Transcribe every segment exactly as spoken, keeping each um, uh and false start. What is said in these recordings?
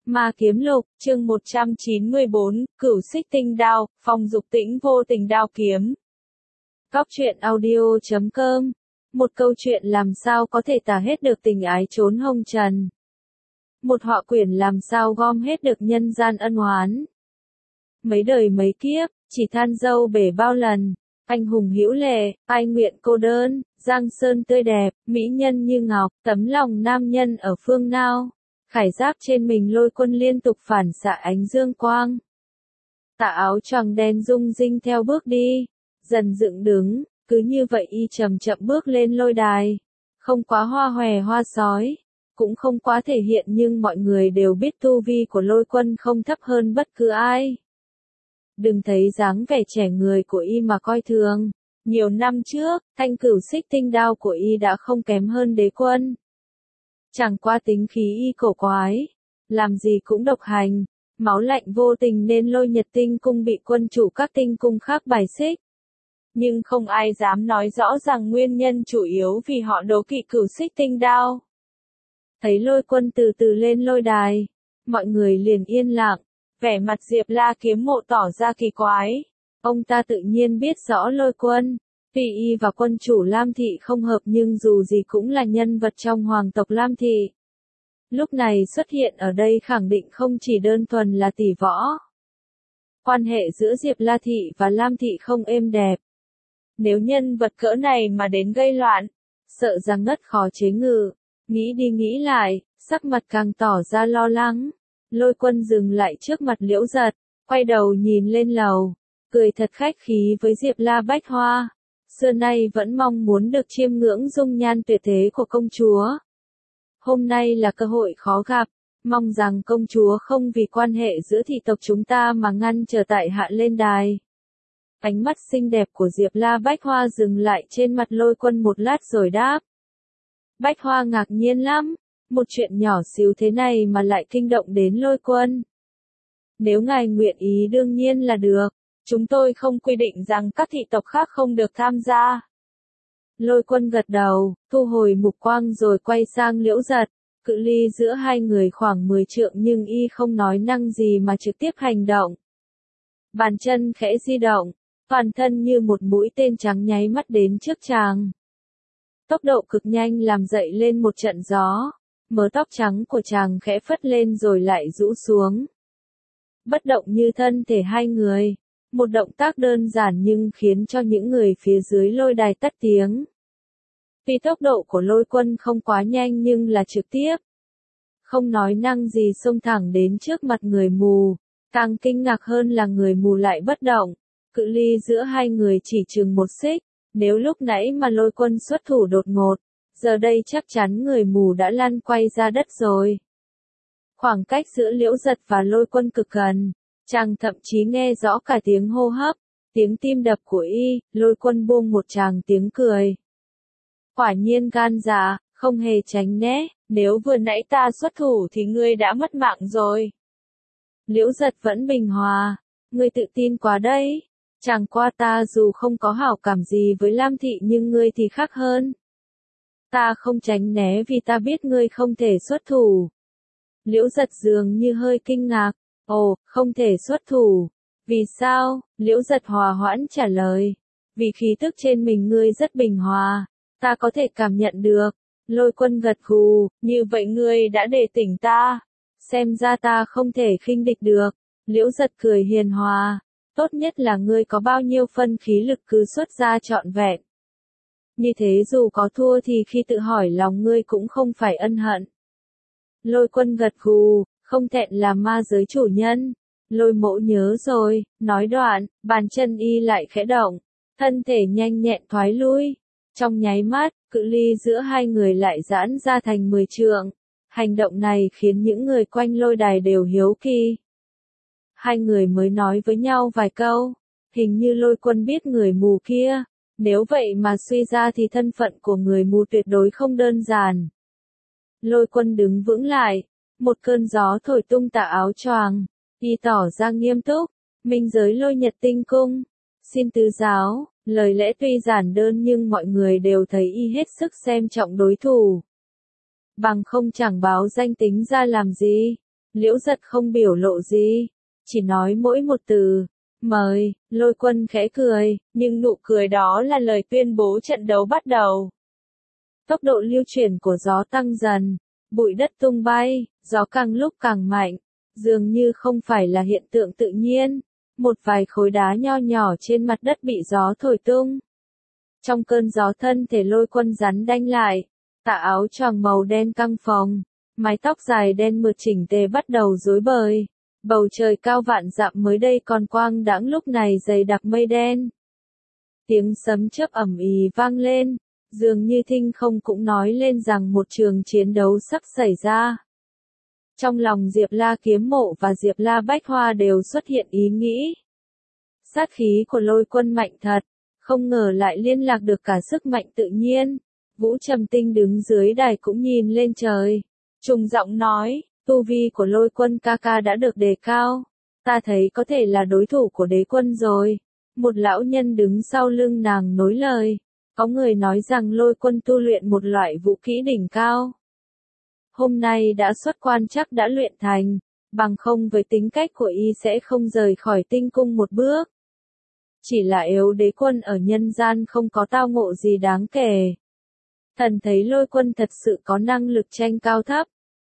Ma Kiếm Lục, chương một trăm chín mươi bốn, Cửu Xích Tinh Đao, Phong Dục Tĩnh Vô Tình Đao Kiếm. Góc truyện audio chấm com. Một câu chuyện làm sao có thể tả hết được tình ái trốn hồng trần. Một họa quyển làm sao gom hết được nhân gian ân oán. Mấy đời mấy kiếp, chỉ than dâu bể bao lần. Anh hùng hữu lệ, ai nguyện cô đơn, giang sơn tươi đẹp, mỹ nhân như ngọc, tấm lòng nam nhân ở phương nào. Khải giáp trên mình Lôi Quân liên tục phản xạ ánh dương quang. Tà áo choàng đen rung rinh theo bước đi, dần dựng đứng, cứ như vậy y chậm chậm bước lên lôi đài. Không quá hoa hòe hoa sói, cũng không quá thể hiện nhưng mọi người đều biết tu vi của Lôi Quân không thấp hơn bất cứ ai. Đừng thấy dáng vẻ trẻ người của y mà coi thường. Nhiều năm trước, thanh cửu xích tinh đao của y đã không kém hơn Đế Quân. Chẳng qua tính khí y cổ quái, làm gì cũng độc hành, máu lạnh vô tình nên Lôi Nhật Tinh Cung bị quân chủ các tinh cung khác bài xích. Nhưng không ai dám nói rõ rằng nguyên nhân chủ yếu vì họ đố kỵ cửu xích tinh đao. Thấy Lôi Quân từ từ lên lôi đài, mọi người liền yên lặng, vẻ mặt Diệp La Kiếm Mộ tỏ ra kỳ quái. Ông ta tự nhiên biết rõ Lôi Quân. Tuy y và quân chủ Lam Thị không hợp nhưng dù gì cũng là nhân vật trong hoàng tộc Lam Thị. Lúc này xuất hiện ở đây khẳng định không chỉ đơn thuần là tỷ võ. Quan hệ giữa Diệp La Thị và Lam Thị không êm đẹp. Nếu nhân vật cỡ này mà đến gây loạn, sợ rằng ngất khó chế ngự. Nghĩ đi nghĩ lại, sắc mặt càng tỏ ra lo lắng. Lôi Quân dừng lại trước mặt Liễu Giật, quay đầu nhìn lên lầu, cười thật khách khí với Diệp La Bách Hoa. Xưa nay vẫn mong muốn được chiêm ngưỡng dung nhan tuyệt thế của công chúa. Hôm nay là cơ hội khó gặp, mong rằng công chúa không vì quan hệ giữa thị tộc chúng ta mà ngăn trở tại hạ lên đài. Ánh mắt xinh đẹp của Diệp La Bách Hoa dừng lại trên mặt Lôi Quân một lát rồi đáp. Bách Hoa ngạc nhiên lắm, một chuyện nhỏ xíu thế này mà lại kinh động đến Lôi Quân. Nếu ngài nguyện ý đương nhiên là được. Chúng tôi không quy định rằng các thị tộc khác không được tham gia. Lôi Quân gật đầu, thu hồi mục quang rồi quay sang Liễu Giật. Cự ly giữa hai người khoảng mười trượng nhưng y không nói năng gì mà trực tiếp hành động. Bàn chân khẽ di động, toàn thân như một mũi tên trắng nháy mắt đến trước chàng. Tốc độ cực nhanh làm dậy lên một trận gió. Mớ tóc trắng của chàng khẽ phất lên rồi lại rũ xuống. Bất động như thân thể hai người. Một động tác đơn giản nhưng khiến cho những người phía dưới lôi đài tắt tiếng. Tuy tốc độ của Lôi Quân không quá nhanh nhưng là trực tiếp. Không nói năng gì xông thẳng đến trước mặt người mù. Càng kinh ngạc hơn là người mù lại bất động. Cự ly giữa hai người chỉ chừng một xích. Nếu lúc nãy mà Lôi Quân xuất thủ đột ngột, giờ đây chắc chắn người mù đã lăn quay ra đất rồi. Khoảng cách giữa Liễu Giật và Lôi Quân cực gần. Chàng thậm chí nghe rõ cả tiếng hô hấp, tiếng tim đập của y. Lôi Quân buông một tràng tiếng cười. Quả nhiên gan dạ, không hề tránh né, nếu vừa nãy ta xuất thủ thì ngươi đã mất mạng rồi. Liễu Giật vẫn bình hòa, ngươi tự tin quá đấy. Chẳng qua ta dù không có hảo cảm gì với Lam Thị nhưng ngươi thì khác hơn. Ta không tránh né vì ta biết ngươi không thể xuất thủ. Liễu Giật dường như hơi kinh ngạc. Ồ, không thể xuất thủ. Vì sao? Liễu Giật hòa hoãn trả lời. Vì khí tức trên mình ngươi rất bình hòa. Ta có thể cảm nhận được. Lôi Quân gật gù, như vậy ngươi đã để tỉnh ta. Xem ra ta không thể khinh địch được. Liễu Giật cười hiền hòa. Tốt nhất là ngươi có bao nhiêu phân khí lực cứ xuất ra trọn vẹn. Như thế dù có thua thì khi tự hỏi lòng ngươi cũng không phải ân hận. Lôi Quân gật gù. Không thẹn là ma giới chủ nhân. Lôi Mỗ nhớ rồi, nói đoạn, bàn chân y lại khẽ động, thân thể nhanh nhẹn thoái lui. Trong nháy mắt, cự ly giữa hai người lại giãn ra thành mười trượng. Hành động này khiến những người quanh lôi đài đều hiếu kỳ. Hai người mới nói với nhau vài câu, hình như Lôi Quân biết người mù kia. Nếu vậy mà suy ra thì thân phận của người mù tuyệt đối không đơn giản. Lôi Quân đứng vững lại. Một cơn gió thổi tung tà áo choàng, y tỏ ra nghiêm túc, minh giới Lôi Nhật Tinh Cung, xin tứ giáo, lời lẽ tuy giản đơn nhưng mọi người đều thấy y hết sức xem trọng đối thủ. Bằng không chẳng báo danh tính ra làm gì. Liễu Giật không biểu lộ gì, chỉ nói mỗi một từ, mời. Lôi Quân khẽ cười, nhưng nụ cười đó là lời tuyên bố trận đấu bắt đầu. Tốc độ lưu chuyển của gió tăng dần, bụi đất tung bay, gió càng lúc càng mạnh, dường như không phải là hiện tượng tự nhiên. Một vài khối đá nho nhỏ trên mặt đất bị gió thổi tung. Trong cơn gió thân thể Lôi Quân rắn đanh lại, tà áo choàng màu đen căng phồng, mái tóc dài đen mượt chỉnh tề bắt đầu rối bời. Bầu trời cao vạn dặm mới đây còn quang đãng lúc này dày đặc mây đen. Tiếng sấm chớp ầm ĩ vang lên, dường như thinh không cũng nói lên rằng một trường chiến đấu sắp xảy ra. Trong lòng Diệp La Kiếm Mộ và Diệp La Bách Hoa đều xuất hiện ý nghĩ. Sát khí của Lôi Quân mạnh thật, không ngờ lại liên lạc được cả sức mạnh tự nhiên. Vũ Trầm Tinh đứng dưới đài cũng nhìn lên trời, trùng giọng nói, tu vi của Lôi Quân ca ca đã được đề cao, ta thấy có thể là đối thủ của đế quân rồi. Một lão nhân đứng sau lưng nàng nối lời, có người nói rằng Lôi Quân tu luyện một loại vũ kỹ đỉnh cao. Hôm nay đã xuất quan chắc đã luyện thành, bằng không với tính cách của y sẽ không rời khỏi tinh cung một bước. Chỉ là yếu đế quân ở nhân gian không có tao ngộ gì đáng kể. Thần thấy Lôi Quân thật sự có năng lực tranh cao thấp.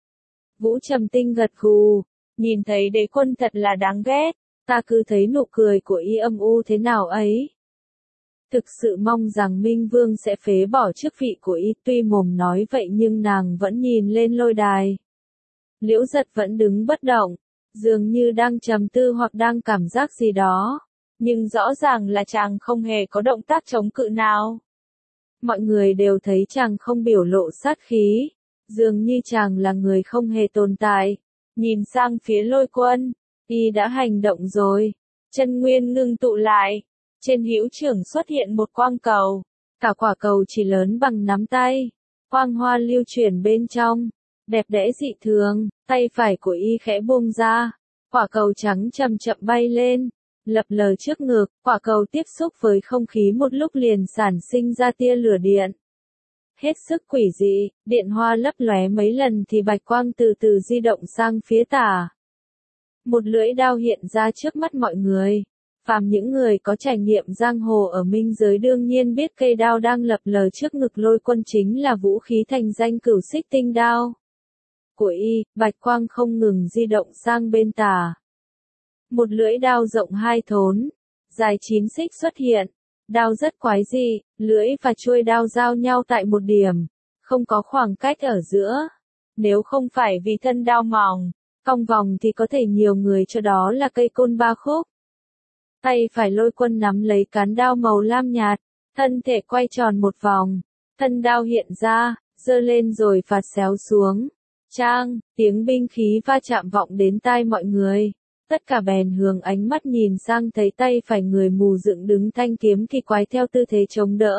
Vũ Trầm Tinh gật gù, nhìn thấy đế quân thật là đáng ghét, ta cứ thấy nụ cười của y âm u thế nào ấy. Thực sự mong rằng Minh Vương sẽ phế bỏ chức vị của y, tuy mồm nói vậy nhưng nàng vẫn nhìn lên lôi đài. Liễu Giật vẫn đứng bất động, dường như đang trầm tư hoặc đang cảm giác gì đó, nhưng rõ ràng là chàng không hề có động tác chống cự nào. Mọi người đều thấy chàng không biểu lộ sát khí, dường như chàng là người không hề tồn tại. Nhìn sang phía Lôi Quân, y đã hành động rồi, chân nguyên ngưng tụ lại. Trên hữu trưởng xuất hiện một quang cầu, cả quả cầu chỉ lớn bằng nắm tay, quang hoa lưu chuyển bên trong, đẹp đẽ dị thường, tay phải của y khẽ buông ra, quả cầu trắng chậm chậm bay lên, lập lờ trước ngực, quả cầu tiếp xúc với không khí một lúc liền sản sinh ra tia lửa điện. Hết sức quỷ dị, điện hoa lấp lóe mấy lần thì bạch quang từ từ di động sang phía tả. Một lưỡi đao hiện ra trước mắt mọi người. Phàm những người có trải nghiệm giang hồ ở minh giới đương nhiên biết cây đao đang lập lờ trước ngực Lôi Quân chính là vũ khí thành danh Cửu Xích Tinh đao. Của y, bạch quang không ngừng di động sang bên tả. Một lưỡi đao rộng hai thốn, dài chín xích xuất hiện. Đao rất quái dị, lưỡi và chuôi đao giao nhau tại một điểm, không có khoảng cách ở giữa. Nếu không phải vì thân đao mỏng, cong vòng thì có thể nhiều người cho đó là cây côn ba khúc. Tay phải Lôi Quân nắm lấy cán đao màu lam nhạt, thân thể quay tròn một vòng, thân đao hiện ra, giơ lên rồi phạt xéo xuống. Trang, tiếng binh khí va chạm vọng đến tai mọi người. Tất cả bèn hướng ánh mắt nhìn sang thấy tay phải người mù dựng đứng thanh kiếm kỳ quái theo tư thế chống đỡ.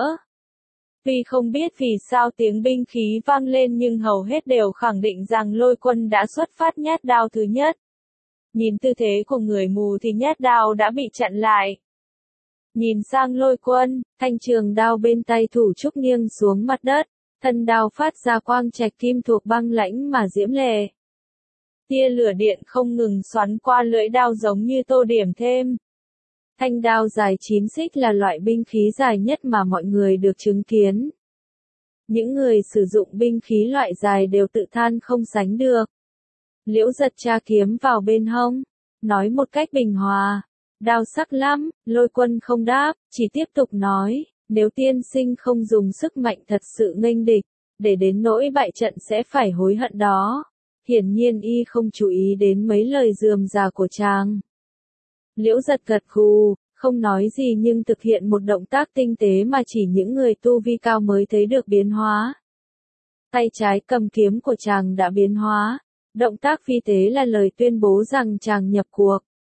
Tuy không biết vì sao tiếng binh khí vang lên nhưng hầu hết đều khẳng định rằng Lôi Quân đã xuất phát nhát đao thứ nhất. Nhìn tư thế của người mù thì nhát đao đã bị chặn lại. Nhìn sang Lôi Quân, thanh trường đao bên tay thủ trúc nghiêng xuống mặt đất, thân đao phát ra quang trạch kim thuộc băng lãnh mà diễm lệ. Tia lửa điện không ngừng xoắn qua lưỡi đao giống như tô điểm thêm. Thanh đao dài chín xích là loại binh khí dài nhất mà mọi người được chứng kiến. Những người sử dụng binh khí loại dài đều tự than không sánh được. Liễu Giật tra kiếm vào bên hông, nói một cách bình hòa, đao sắc lắm. Lôi Quân không đáp, chỉ tiếp tục nói, nếu tiên sinh không dùng sức mạnh thật sự nghênh địch, để đến nỗi bại trận sẽ phải hối hận đó. Hiển nhiên y không chú ý đến mấy lời rườm rà của chàng. Liễu Giật gật gù, không nói gì nhưng thực hiện một động tác tinh tế mà chỉ những người tu vi cao mới thấy được biến hóa. Tay trái cầm kiếm của chàng đã biến hóa. Động tác phi tế là lời tuyên bố rằng chàng nhập cuộc.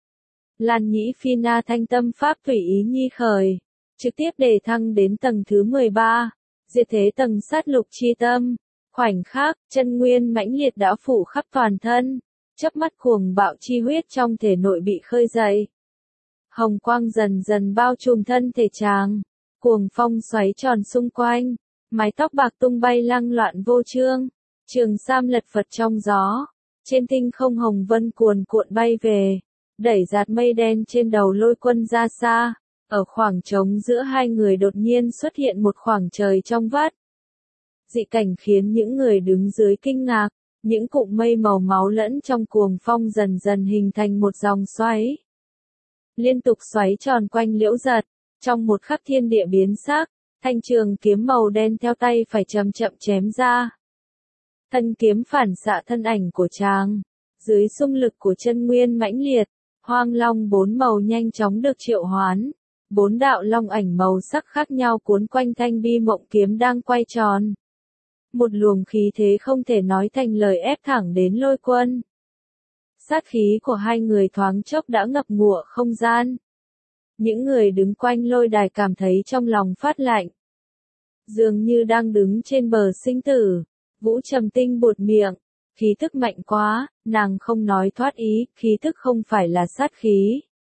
Lan nhĩ phi na thanh tâm pháp tùy ý nhi khởi, trực tiếp đề thăng đến tầng thứ mười ba, diệt thế tầng sát lục chi tâm. Khoảnh khắc, chân nguyên mãnh liệt đã phủ khắp toàn thân, chớp mắt cuồng bạo chi huyết trong thể nội bị khơi dậy. Hồng quang dần dần bao trùm thân thể chàng, cuồng phong xoáy tròn xung quanh, mái tóc bạc tung bay lăng loạn vô chương. Trường sam lật phật trong gió, Trên tinh không hồng vân cuồn cuộn bay về, đẩy giạt mây đen trên đầu Lôi Quân ra xa. Ở khoảng trống giữa hai người đột nhiên xuất hiện một khoảng trời trong vắt. Dị cảnh khiến những người đứng dưới kinh ngạc, những cụm mây màu máu lẫn trong cuồng phong dần dần hình thành một dòng xoáy. Liên tục xoáy tròn quanh Liễu Giật, trong một khắc thiên địa biến sắc, thanh trường kiếm màu đen theo tay phải chậm chậm chém ra. Thân kiếm phản xạ thân ảnh của chàng, dưới xung lực của chân nguyên mãnh liệt, hoang long bốn màu nhanh chóng được triệu hoán. Bốn đạo long ảnh màu sắc khác nhau cuốn quanh thanh bi mộng kiếm đang quay tròn. Một luồng khí thế không thể nói thành lời ép thẳng đến Lôi Quân. Sát khí của hai người thoáng chốc đã ngập ngụa không gian. Những người đứng quanh lôi đài cảm thấy trong lòng phát lạnh. Dường như đang đứng trên bờ sinh tử. Vũ Trầm Tinh buột miệng, khí tức mạnh quá, nàng không nói thoát ý, khí tức không phải là sát khí.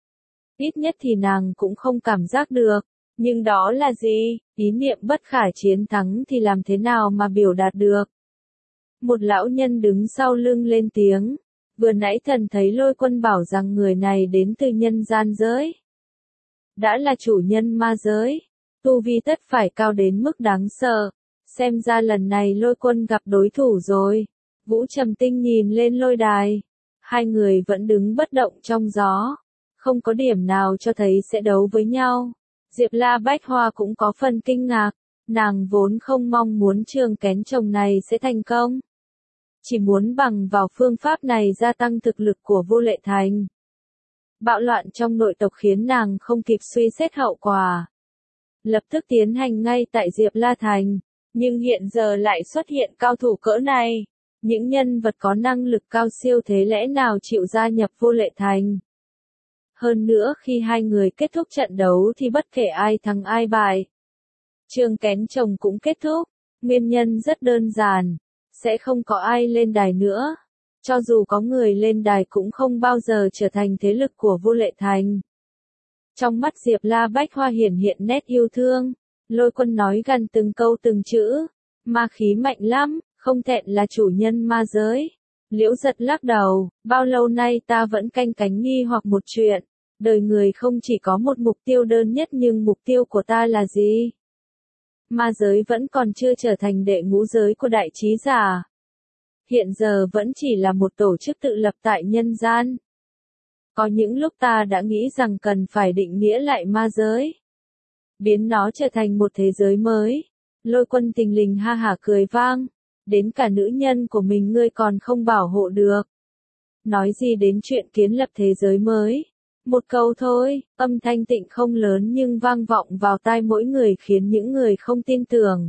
Ít nhất thì nàng cũng không cảm giác được, nhưng đó là gì? Ý niệm bất khả chiến thắng thì làm thế nào mà biểu đạt được? Một lão nhân đứng sau lưng lên tiếng, vừa nãy thần thấy Lôi Quân bảo rằng người này đến từ nhân gian giới. Đã là chủ nhân ma giới, tu vi tất phải cao đến mức đáng sợ, xem ra lần này Lôi Quân gặp đối thủ rồi. Vũ Trầm Tinh nhìn lên lôi đài, hai người vẫn đứng bất động trong gió. Không có điểm nào cho thấy sẽ đấu với nhau. Diệp La Bách Hoa cũng có phần kinh ngạc, nàng vốn không mong muốn trường kén chồng này sẽ thành công. Chỉ muốn bằng vào phương pháp này gia tăng thực lực của Vô Lệ Thành. Bạo loạn trong nội tộc khiến nàng không kịp suy xét hậu quả. Lập tức tiến hành ngay tại Diệp La Thành, nhưng hiện giờ lại xuất hiện cao thủ cỡ này. Những nhân vật có năng lực cao siêu thế lẽ nào chịu gia nhập Vô Lệ Thành. Hơn nữa khi hai người kết thúc trận đấu thì bất kể ai thắng ai bại. Trường kén chồng cũng kết thúc, nguyên nhân rất đơn giản, sẽ không có ai lên đài nữa. Cho dù có người lên đài cũng không bao giờ trở thành thế lực của Vô Lệ Thành. Trong mắt Diệp La Bách Hoa hiển hiện nét yêu thương, Lôi Quân nói gần từng câu từng chữ, ma khí mạnh lắm, không thẹn là chủ nhân ma giới. Liễu Giật lắc đầu, bao lâu nay ta vẫn canh cánh nghi hoặc một chuyện, đời người không chỉ có một mục tiêu đơn nhất nhưng mục tiêu của ta là gì? Ma giới vẫn còn chưa trở thành đệ ngũ giới của đại trí giả. Hiện giờ vẫn chỉ là một tổ chức tự lập tại nhân gian. Có những lúc ta đã nghĩ rằng cần phải định nghĩa lại ma giới. Biến nó trở thành một thế giới mới. Lôi Quân tình lình ha hả cười vang. Đến cả nữ nhân của mình ngươi còn không bảo hộ được. Nói gì đến chuyện kiến lập thế giới mới. Một câu thôi, âm thanh tịnh không lớn nhưng vang vọng vào tai mỗi người khiến những người không tin tưởng.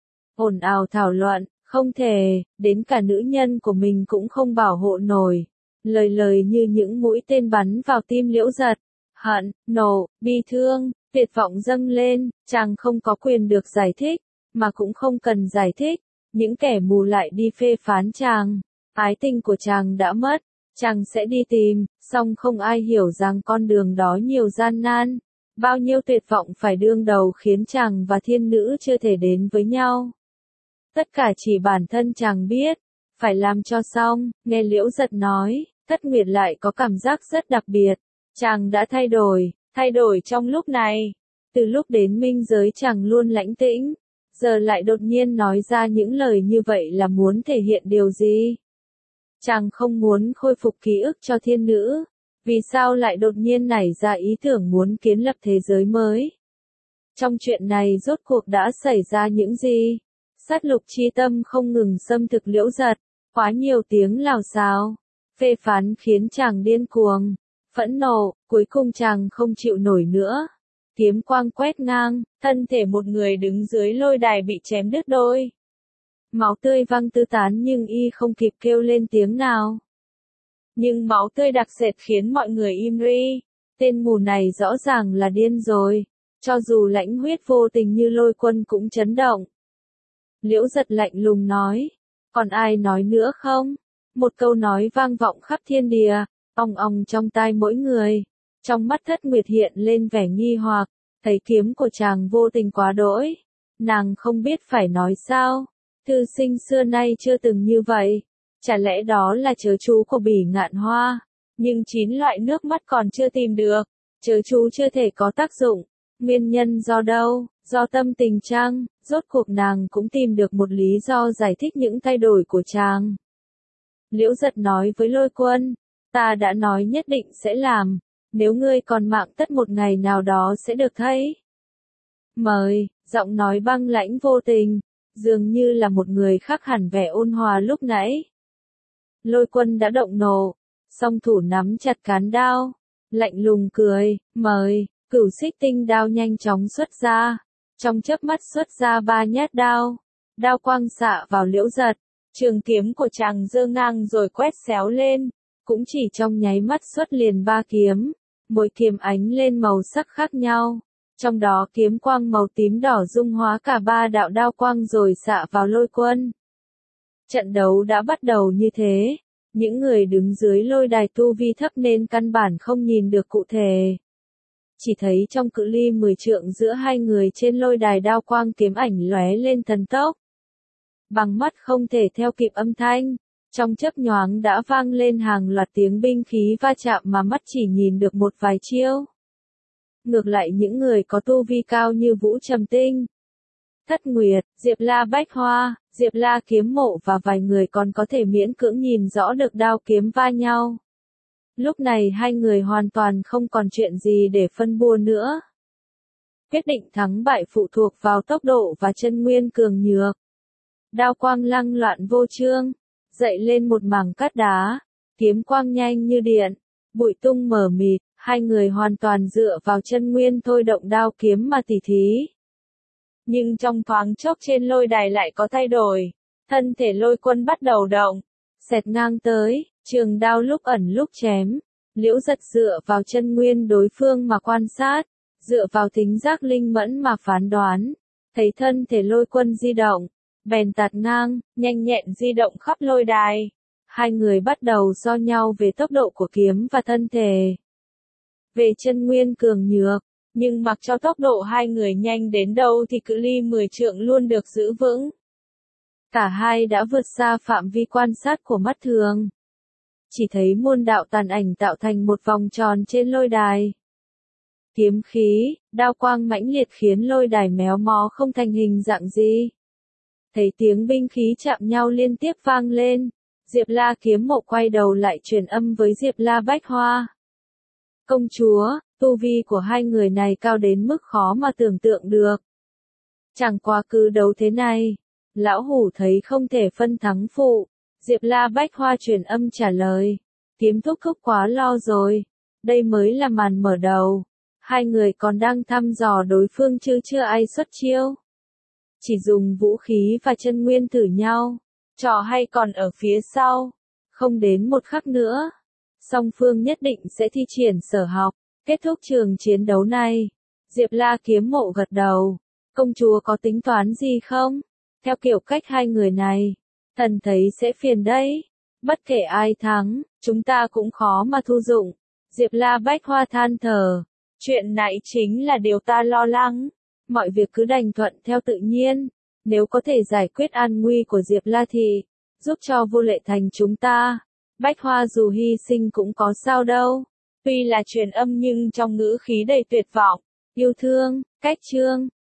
Ồn ào thảo luận, không thể, đến cả nữ nhân của mình cũng không bảo hộ nổi. Lời lời như những mũi tên bắn vào tim Liễu Giật. Hận, nộ, bi thương, tuyệt vọng dâng lên, chàng không có quyền được giải thích, mà cũng không cần giải thích. Những kẻ mù lại đi phê phán chàng, ái tình của chàng đã mất, chàng sẽ đi tìm, song không ai hiểu rằng con đường đó nhiều gian nan, bao nhiêu tuyệt vọng phải đương đầu khiến chàng và thiên nữ chưa thể đến với nhau. Tất cả chỉ bản thân chàng biết, phải làm cho xong, nghe Liễu Giật nói, Thất Nguyệt lại có cảm giác rất đặc biệt, chàng đã thay đổi, thay đổi trong lúc này, từ lúc đến minh giới chàng luôn lãnh tĩnh. Giờ lại đột nhiên nói ra những lời như vậy là muốn thể hiện điều gì? Chàng không muốn khôi phục ký ức cho thiên nữ. Vì sao lại đột nhiên nảy ra ý tưởng muốn kiến lập thế giới mới? Trong chuyện này rốt cuộc đã xảy ra những gì? Sát lục chi tâm không ngừng xâm thực Liễu Giật. Quá nhiều tiếng lào xào. Phê phán khiến chàng điên cuồng. Phẫn nộ, cuối cùng chàng không chịu nổi nữa. Kiếm quang quét ngang, thân thể một người đứng dưới lôi đài bị chém đứt đôi. Máu tươi văng tứ tán nhưng y không kịp kêu lên tiếng nào. Nhưng máu tươi đặc sệt khiến mọi người im ri. Tên mù này rõ ràng là điên rồi. Cho dù lãnh huyết vô tình như Lôi Quân cũng chấn động. Liễu Giật lạnh lùng nói. Còn ai nói nữa không? Một câu nói vang vọng khắp thiên địa, ong ong trong tai mỗi người. Trong mắt Thất Nguyệt hiện lên vẻ nghi hoặc, thấy kiếm của chàng vô tình quá đỗi. Nàng không biết phải nói sao. Thư sinh xưa nay chưa từng như vậy. Chả lẽ đó là chớ chú của Bỉ Ngạn Hoa? Nhưng chín loại nước mắt còn chưa tìm được. Chớ chú chưa thể có tác dụng. Nguyên nhân do đâu? Do tâm tình chăng? Rốt cuộc nàng cũng tìm được một lý do giải thích những thay đổi của chàng. Liễu Giật nói với Lôi Quân, ta đã nói nhất định sẽ làm, nếu ngươi còn mạng tất một ngày nào đó sẽ được thấy. Mời, giọng nói băng lãnh vô tình, dường như là một người khác hẳn vẻ ôn hòa lúc nãy. Lôi Quân đã động nộ, song thủ nắm chặt cán đao, lạnh lùng cười, mời, cửu xích tinh đao nhanh chóng xuất ra, trong chớp mắt xuất ra ba nhát đao, đao quang xạ vào Liễu Giật, trường kiếm của chàng giơ ngang rồi quét xéo lên, cũng chỉ trong nháy mắt xuất liền ba kiếm, mỗi kiếm ánh lên màu sắc khác nhau, trong đó kiếm quang màu tím đỏ dung hóa cả ba đạo đao quang rồi xạ vào Lôi Quân. Trận đấu đã bắt đầu như thế. Những người đứng dưới lôi đài tu vi thấp nên căn bản không nhìn được cụ thể. Chỉ thấy trong cự ly mười trượng giữa hai người trên lôi đài đao quang kiếm ảnh lóe lên thần tốc. Bằng mắt không thể theo kịp âm thanh, trong chớp nhoáng đã vang lên hàng loạt tiếng binh khí va chạm mà mắt chỉ nhìn được một vài chiêu. Ngược lại những người có tu vi cao như Vũ Trầm Tinh, Thất Nguyệt, Diệp La Bách Hoa, Diệp La Kiếm Mộ và vài người còn có thể miễn cưỡng nhìn rõ được đao kiếm va nhau. Lúc này hai người hoàn toàn không còn chuyện gì để phân bua nữa. Quyết định thắng bại phụ thuộc vào tốc độ và chân nguyên cường nhược. Đao quang lăng loạn vô chương, dậy lên một mảng cát đá, kiếm quang nhanh như điện, bụi tung mờ mịt, hai người hoàn toàn dựa vào chân nguyên thôi động đao kiếm mà tỉ thí. Nhưng trong thoáng chốc trên lôi đài lại có thay đổi, thân thể Lôi Quân bắt đầu động, xẹt ngang tới, trường đao lúc ẩn lúc chém, Liễu Giật dựa vào chân nguyên đối phương mà quan sát, dựa vào thính giác linh mẫn mà phán đoán, thấy thân thể Lôi Quân di động, bèn tạt ngang, nhanh nhẹn di động khắp lôi đài. Hai người bắt đầu so nhau về tốc độ của kiếm và thân thể. Về chân nguyên cường nhược, nhưng mặc cho tốc độ hai người nhanh đến đâu thì cự ly mười trượng luôn được giữ vững. Cả hai đã vượt xa phạm vi quan sát của mắt thường. Chỉ thấy muôn đạo tàn ảnh tạo thành một vòng tròn trên lôi đài. Kiếm khí, đao quang mãnh liệt khiến lôi đài méo mó không thành hình dạng gì. Thấy tiếng binh khí chạm nhau liên tiếp vang lên, Diệp La Kiếm Mộ quay đầu lại truyền âm với Diệp La Bách Hoa. Công chúa, tu vi của hai người này cao đến mức khó mà tưởng tượng được. Chẳng qua cứ đấu thế này, lão hủ thấy không thể phân thắng phụ. Diệp La Bách Hoa truyền âm trả lời. Kiếm thúc thúc quá lo rồi, đây mới là màn mở đầu. Hai người còn đang thăm dò đối phương chứ chưa ai xuất chiêu. Chỉ dùng vũ khí và chân nguyên thử nhau, trò hay còn ở phía sau. Không đến một khắc nữa, song phương nhất định sẽ thi triển sở học, kết thúc trường chiến đấu này. Diệp La Kiếm Mộ gật đầu. Công chúa có tính toán gì không? Theo kiểu cách hai người này, thần thấy sẽ phiền đấy. Bất kể ai thắng, chúng ta cũng khó mà thu dụng. Diệp La Bách Hoa than thở. Chuyện này chính là điều ta lo lắng. Mọi việc cứ đành thuận theo tự nhiên. Nếu có thể giải quyết an nguy của Diệp La thì, giúp cho Vô Lệ Thành chúng ta. Bách Hoa dù hy sinh cũng có sao đâu. Tuy là truyền âm nhưng trong ngữ khí đầy tuyệt vọng, yêu thương, cách chương.